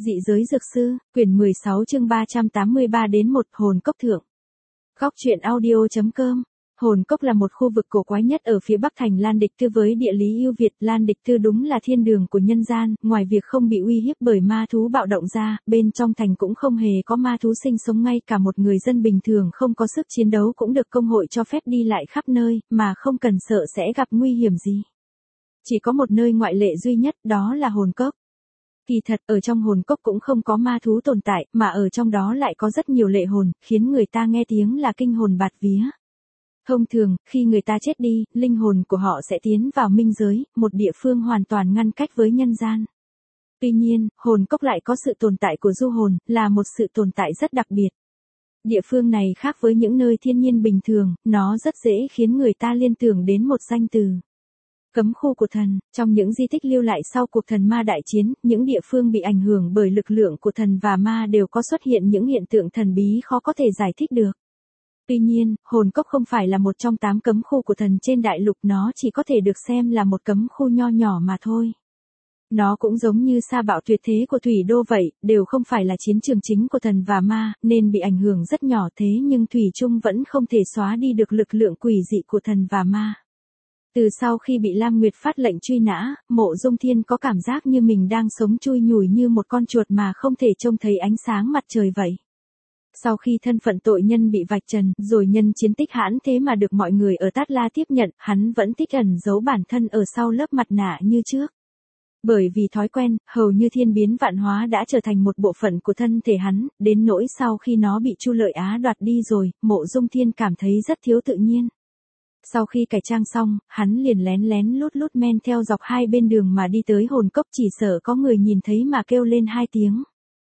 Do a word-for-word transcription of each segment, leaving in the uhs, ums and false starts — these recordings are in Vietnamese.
Dị giới dược sư, quyển mười sáu chương ba trăm tám mươi ba đến một hồn cốc thượng. Góc truyện audio.com. Hồn cốc là một khu vực cổ quái nhất ở phía bắc thành Lan Địch Tư với địa lý ưu việt. Lan Địch Tư đúng là thiên đường của nhân gian, ngoài việc không bị uy hiếp bởi ma thú bạo động ra, bên trong thành cũng không hề có ma thú sinh sống, ngay cả một người dân bình thường không có sức chiến đấu cũng được công hội cho phép đi lại khắp nơi, mà không cần sợ sẽ gặp nguy hiểm gì. Chỉ có một nơi ngoại lệ duy nhất, đó là hồn cốc. Kỳ thật, ở trong hồn cốc cũng không có ma thú tồn tại, mà ở trong đó lại có rất nhiều lệ hồn, khiến người ta nghe tiếng là kinh hồn bạt vía. Thông thường, khi người ta chết đi, linh hồn của họ sẽ tiến vào minh giới, một địa phương hoàn toàn ngăn cách với nhân gian. Tuy nhiên, hồn cốc lại có sự tồn tại của du hồn, là một sự tồn tại rất đặc biệt. Địa phương này khác với những nơi thiên nhiên bình thường, nó rất dễ khiến người ta liên tưởng đến một danh từ. Cấm khu của thần. Trong những di tích lưu lại sau cuộc thần ma đại chiến, những địa phương bị ảnh hưởng bởi lực lượng của thần và ma đều có xuất hiện những hiện tượng thần bí khó có thể giải thích được. Tuy nhiên, hồn cốc không phải là một trong tám cấm khu của thần trên đại lục, nó chỉ có thể được xem là một cấm khu nho nhỏ mà thôi. Nó cũng giống như sa bạo tuyệt thế của Thủy Đô vậy, đều không phải là chiến trường chính của thần và ma, nên bị ảnh hưởng rất nhỏ, thế nhưng Thủy Chung vẫn không thể xóa đi được lực lượng quỷ dị của thần và ma. Từ sau khi bị Lam Nguyệt phát lệnh truy nã, Mộ Dung Thiên có cảm giác như mình đang sống chui nhủi như một con chuột mà không thể trông thấy ánh sáng mặt trời vậy. Sau khi thân phận tội nhân bị vạch trần, rồi nhân chiến tích hãn thế mà được mọi người ở Tát La tiếp nhận, hắn vẫn thích ẩn giấu bản thân ở sau lớp mặt nạ như trước. Bởi vì thói quen, hầu như thiên biến vạn hóa đã trở thành một bộ phận của thân thể hắn, đến nỗi sau khi nó bị Chu Lợi Á đoạt đi rồi, Mộ Dung Thiên cảm thấy rất thiếu tự nhiên. Sau khi cải trang xong, hắn liền lén lén lút lút men theo dọc hai bên đường mà đi tới hồn cốc, chỉ sợ có người nhìn thấy mà kêu lên hai tiếng.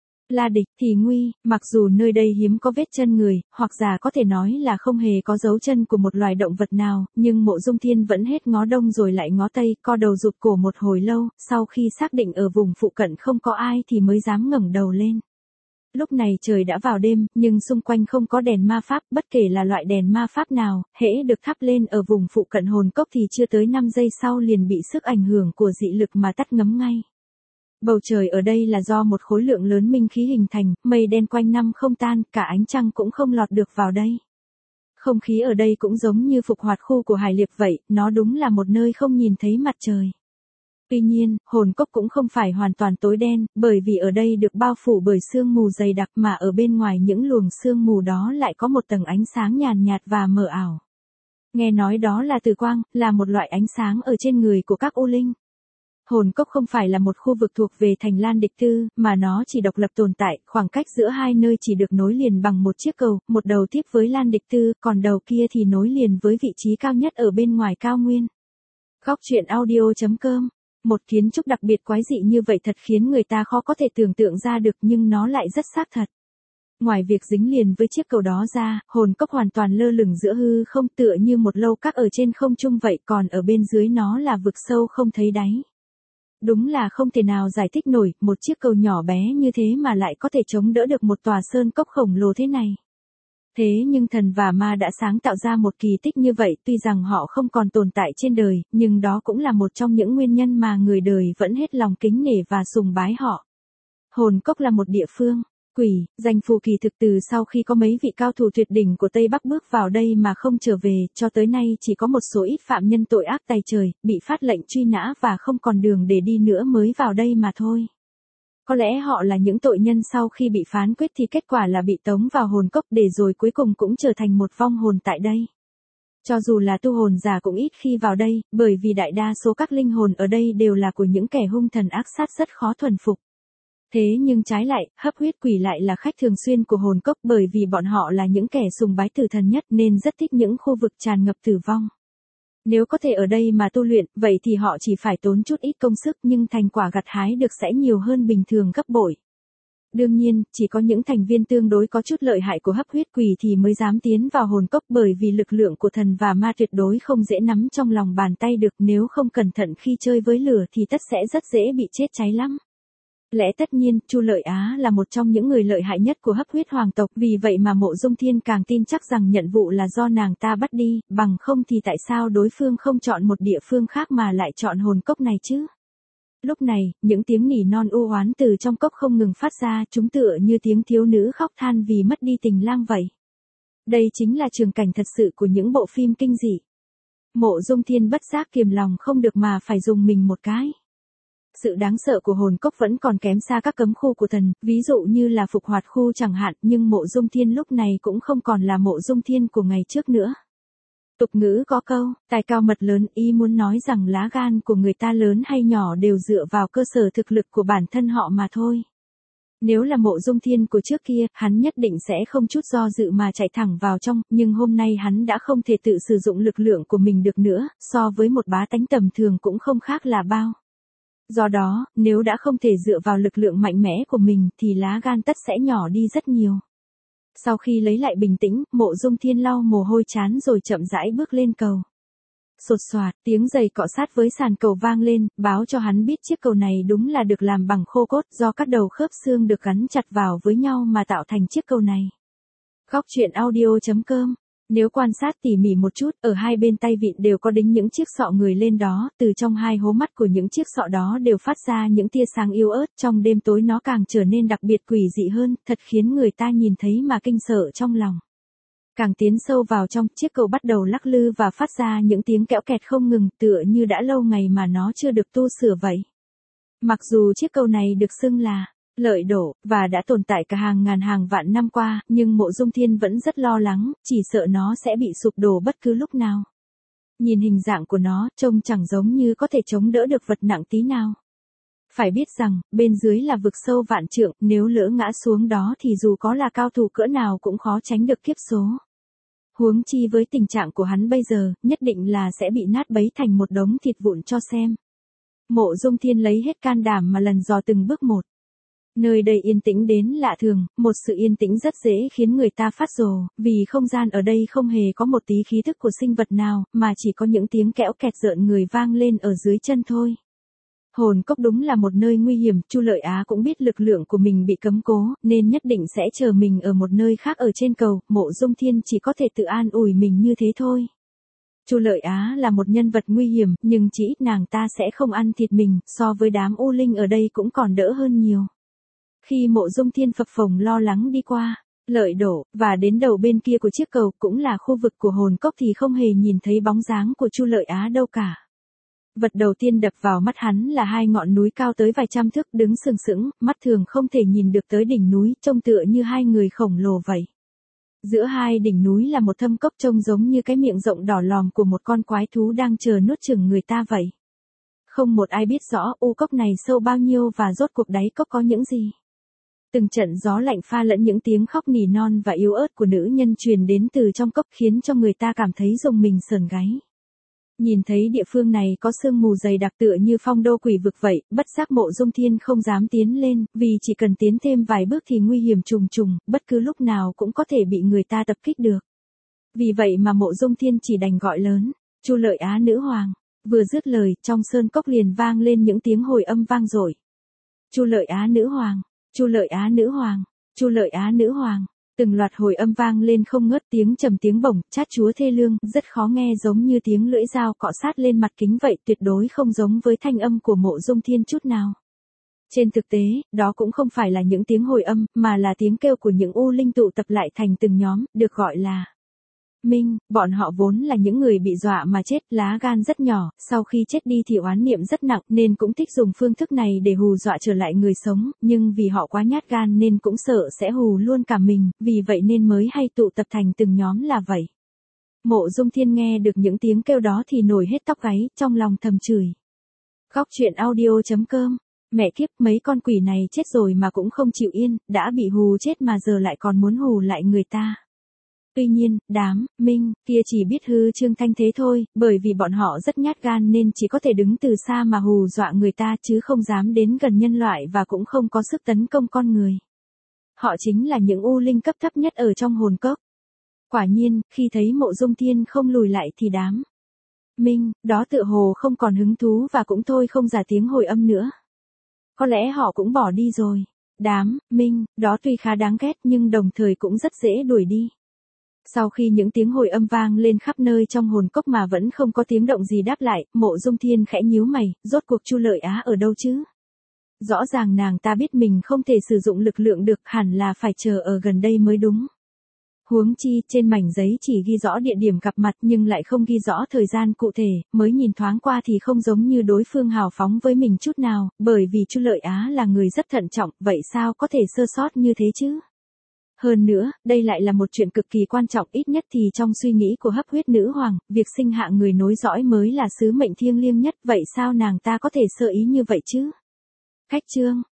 La địch thì nguy, mặc dù nơi đây hiếm có vết chân người, hoặc giả có thể nói là không hề có dấu chân của một loài động vật nào, nhưng Mộ Dung Thiên vẫn hết ngó đông rồi lại ngó tây, co đầu rụt cổ một hồi lâu, sau khi xác định ở vùng phụ cận không có ai thì mới dám ngẩng đầu lên. Lúc này trời đã vào đêm, nhưng xung quanh không có đèn ma pháp, bất kể là loại đèn ma pháp nào, hễ được thắp lên ở vùng phụ cận hồn cốc thì chưa tới năm giây sau liền bị sức ảnh hưởng của dị lực mà tắt ngấm ngay. Bầu trời ở đây là do một khối lượng lớn minh khí hình thành, mây đen quanh năm không tan, cả ánh trăng cũng không lọt được vào đây. Không khí ở đây cũng giống như phục hoạt khu của Hải Liệp vậy, nó đúng là một nơi không nhìn thấy mặt trời. Tuy nhiên, hồn cốc cũng không phải hoàn toàn tối đen, bởi vì ở đây được bao phủ bởi sương mù dày đặc, mà ở bên ngoài những luồng sương mù đó lại có một tầng ánh sáng nhàn nhạt và mờ ảo. Nghe nói đó là từ quang, là một loại ánh sáng ở trên người của các u linh. Hồn cốc không phải là một khu vực thuộc về thành Lan Địch Tư, mà nó chỉ độc lập tồn tại, khoảng cách giữa hai nơi chỉ được nối liền bằng một chiếc cầu, một đầu tiếp với Lan Địch Tư, còn đầu kia thì nối liền với vị trí cao nhất ở bên ngoài cao nguyên. Góc truyện audio.com. Một kiến trúc đặc biệt quái dị như vậy thật khiến người ta khó có thể tưởng tượng ra được, nhưng nó lại rất xác thật. Ngoài việc dính liền với chiếc cầu đó ra, hồn cốc hoàn toàn lơ lửng giữa hư không, tựa như một lâu các ở trên không trung vậy, còn ở bên dưới nó là vực sâu không thấy đáy. Đúng là không thể nào giải thích nổi, một chiếc cầu nhỏ bé như thế mà lại có thể chống đỡ được một tòa sơn cốc khổng lồ thế này. Thế nhưng thần và ma đã sáng tạo ra một kỳ tích như vậy, tuy rằng họ không còn tồn tại trên đời, nhưng đó cũng là một trong những nguyên nhân mà người đời vẫn hết lòng kính nể và sùng bái họ. Hồn cốc là một địa phương quỷ, danh phù kỳ thực từ sau khi có mấy vị cao thủ tuyệt đỉnh của Tây Bắc bước vào đây mà không trở về, cho tới nay chỉ có một số ít phạm nhân tội ác tày trời, bị phát lệnh truy nã và không còn đường để đi nữa mới vào đây mà thôi. Có lẽ họ là những tội nhân sau khi bị phán quyết thì kết quả là bị tống vào hồn cốc để rồi cuối cùng cũng trở thành một vong hồn tại đây. Cho dù là tu hồn giả cũng ít khi vào đây, bởi vì đại đa số các linh hồn ở đây đều là của những kẻ hung thần ác sát rất khó thuần phục. Thế nhưng trái lại, hấp huyết quỷ lại là khách thường xuyên của hồn cốc, bởi vì bọn họ là những kẻ sùng bái tử thần nhất nên rất thích những khu vực tràn ngập tử vong. Nếu có thể ở đây mà tu luyện, vậy thì họ chỉ phải tốn chút ít công sức nhưng thành quả gặt hái được sẽ nhiều hơn bình thường gấp bội. Đương nhiên, chỉ có những thành viên tương đối có chút lợi hại của hấp huyết quỷ thì mới dám tiến vào hồn cốc, bởi vì lực lượng của thần và ma tuyệt đối không dễ nắm trong lòng bàn tay được, nếu không cẩn thận khi chơi với lửa thì tất sẽ rất dễ bị chết cháy lắm. Lẽ tất nhiên, Chu Lợi Á là một trong những người lợi hại nhất của hấp huyết hoàng tộc, vì vậy mà Mộ Dung Thiên càng tin chắc rằng nhận vụ là do nàng ta bắt đi, bằng không thì tại sao đối phương không chọn một địa phương khác mà lại chọn hồn cốc này chứ? Lúc này, những tiếng nỉ non u oán từ trong cốc không ngừng phát ra, chúng tựa như tiếng thiếu nữ khóc than vì mất đi tình lang vậy. Đây chính là trường cảnh thật sự của những bộ phim kinh dị. Mộ Dung Thiên bất giác kiềm lòng không được mà phải dùng mình một cái. Sự đáng sợ của hồn cốc vẫn còn kém xa các cấm khu của thần, ví dụ như là phục hoạt khu chẳng hạn, nhưng Mộ Dung Thiên lúc này cũng không còn là Mộ Dung Thiên của ngày trước nữa. Tục ngữ có câu, tài cao mật lớn, ý muốn nói rằng lá gan của người ta lớn hay nhỏ đều dựa vào cơ sở thực lực của bản thân họ mà thôi. Nếu là Mộ Dung Thiên của trước kia, hắn nhất định sẽ không chút do dự mà chạy thẳng vào trong, nhưng hôm nay hắn đã không thể tự sử dụng lực lượng của mình được nữa, so với một bá tánh tầm thường cũng không khác là bao. Do đó, nếu đã không thể dựa vào lực lượng mạnh mẽ của mình thì lá gan tất sẽ nhỏ đi rất nhiều. Sau khi lấy lại bình tĩnh, Mộ Dung Thiên lau mồ hôi chán rồi chậm rãi bước lên cầu. Sột soạt, tiếng giày cọ sát với sàn cầu vang lên, báo cho hắn biết chiếc cầu này đúng là được làm bằng khô cốt, do các đầu khớp xương được gắn chặt vào với nhau mà tạo thành chiếc cầu này. Góc truyện audio chấm com. Nếu quan sát tỉ mỉ một chút, ở hai bên tay vịn đều có đính những chiếc sọ người lên đó, từ trong hai hố mắt của những chiếc sọ đó đều phát ra những tia sáng yếu ớt, trong đêm tối nó càng trở nên đặc biệt quỷ dị hơn, thật khiến người ta nhìn thấy mà kinh sợ trong lòng. Càng tiến sâu vào trong, chiếc cầu bắt đầu lắc lư và phát ra những tiếng kẽo kẹt không ngừng, tựa như đã lâu ngày mà nó chưa được tu sửa vậy. Mặc dù chiếc cầu này được xưng là lợi đổ, và đã tồn tại cả hàng ngàn hàng vạn năm qua, nhưng Mộ Dung Thiên vẫn rất lo lắng, chỉ sợ nó sẽ bị sụp đổ bất cứ lúc nào. Nhìn hình dạng của nó, trông chẳng giống như có thể chống đỡ được vật nặng tí nào. Phải biết rằng, bên dưới là vực sâu vạn trượng, nếu lỡ ngã xuống đó thì dù có là cao thủ cỡ nào cũng khó tránh được kiếp số. Huống chi với tình trạng của hắn bây giờ, nhất định là sẽ bị nát bấy thành một đống thịt vụn cho xem. Mộ Dung Thiên lấy hết can đảm mà lần dò từng bước một. Nơi đây yên tĩnh đến lạ thường, một sự yên tĩnh rất dễ khiến người ta phát rồ, vì không gian ở đây không hề có một tí khí thức của sinh vật nào, mà chỉ có những tiếng kẽo kẹt rợn người vang lên ở dưới chân thôi. Hồn cốc đúng là một nơi nguy hiểm, Chu Lợi Á cũng biết lực lượng của mình bị cấm cố, nên nhất định sẽ chờ mình ở một nơi khác ở trên cầu, Mộ Dung Thiên chỉ có thể tự an ủi mình như thế thôi. Chu Lợi Á là một nhân vật nguy hiểm, nhưng chỉ ít nàng ta sẽ không ăn thịt mình, so với đám u linh ở đây cũng còn đỡ hơn nhiều. Khi Mộ Dung Thiên phập phồng lo lắng đi qua lợi đổ, và đến đầu bên kia của chiếc cầu cũng là khu vực của hồn cốc thì không hề nhìn thấy bóng dáng của Chu Lợi Á đâu cả. Vật đầu tiên đập vào mắt hắn là hai ngọn núi cao tới vài trăm thước đứng sừng sững, mắt thường không thể nhìn được tới đỉnh núi, trông tựa như hai người khổng lồ vậy. Giữa hai đỉnh núi là một thâm cốc trông giống như cái miệng rộng đỏ lòm của một con quái thú đang chờ nuốt chửng người ta vậy. Không một ai biết rõ u cốc này sâu bao nhiêu và rốt cuộc đáy cốc có những gì. Từng trận gió lạnh pha lẫn những tiếng khóc nỉ non và yếu ớt của nữ nhân truyền đến từ trong cốc khiến cho người ta cảm thấy rùng mình sởn gáy. Nhìn thấy địa phương này có sương mù dày đặc tựa như phong đô quỷ vực vậy, bất giác Mộ Dung Thiên không dám tiến lên, vì chỉ cần tiến thêm vài bước thì nguy hiểm trùng trùng, bất cứ lúc nào cũng có thể bị người ta tập kích được. Vì vậy mà Mộ Dung Thiên chỉ đành gọi lớn, Chu Lợi Á nữ hoàng. Vừa dứt lời, trong sơn cốc liền vang lên những tiếng hồi âm vang dội. Chu Lợi Á nữ hoàng, Chu Lợi Á nữ hoàng, Chu Lợi Á nữ hoàng. Từng loạt hồi âm vang lên không ngớt, tiếng trầm tiếng bổng, chát chúa thê lương, rất khó nghe, giống như tiếng lưỡi dao cọ sát lên mặt kính vậy, tuyệt đối không giống với thanh âm của Mộ Dung Thiên chút nào. Trên thực tế, đó cũng không phải là những tiếng hồi âm, mà là tiếng kêu của những u linh tụ tập lại thành từng nhóm, được gọi là Minh. Bọn họ vốn là những người bị dọa mà chết, lá gan rất nhỏ, sau khi chết đi thì oán niệm rất nặng, nên cũng thích dùng phương thức này để hù dọa trở lại người sống, nhưng vì họ quá nhát gan nên cũng sợ sẽ hù luôn cả mình, vì vậy nên mới hay tụ tập thành từng nhóm là vậy. Mộ Dung Thiên nghe được những tiếng kêu đó thì nổi hết tóc gáy, trong lòng thầm chửi. Góc truyện audio chấm com. Mẹ kiếp, mấy con quỷ này chết rồi mà cũng không chịu yên, đã bị hù chết mà giờ lại còn muốn hù lại người ta. Tuy nhiên, đám Minh kia chỉ biết hư trương thanh thế thôi, bởi vì bọn họ rất nhát gan nên chỉ có thể đứng từ xa mà hù dọa người ta chứ không dám đến gần nhân loại và cũng không có sức tấn công con người. Họ chính là những u linh cấp thấp nhất ở trong hồn cốc. Quả nhiên, khi thấy Mộ Dung Thiên không lùi lại thì đám Minh đó tựa hồ không còn hứng thú và cũng thôi không giả tiếng hồi âm nữa. Có lẽ họ cũng bỏ đi rồi. Đám Minh đó tuy khá đáng ghét nhưng đồng thời cũng rất dễ đuổi đi. Sau khi những tiếng hồi âm vang lên khắp nơi trong hồn cốc mà vẫn không có tiếng động gì đáp lại, Mộ Dung Thiên khẽ nhíu mày, rốt cuộc Chu Lợi Á ở đâu chứ? Rõ ràng nàng ta biết mình không thể sử dụng lực lượng được, hẳn là phải chờ ở gần đây mới đúng. Huống chi, trên mảnh giấy chỉ ghi rõ địa điểm gặp mặt nhưng lại không ghi rõ thời gian cụ thể, mới nhìn thoáng qua thì không giống như đối phương hào phóng với mình chút nào, bởi vì Chu Lợi Á là người rất thận trọng, vậy sao có thể sơ sót như thế chứ? Hơn nữa, đây lại là một chuyện cực kỳ quan trọng, ít nhất thì trong suy nghĩ của hấp huyết nữ hoàng, việc sinh hạ người nối dõi mới là sứ mệnh thiêng liêng nhất, vậy sao nàng ta có thể sơ ý như vậy chứ? Khách chương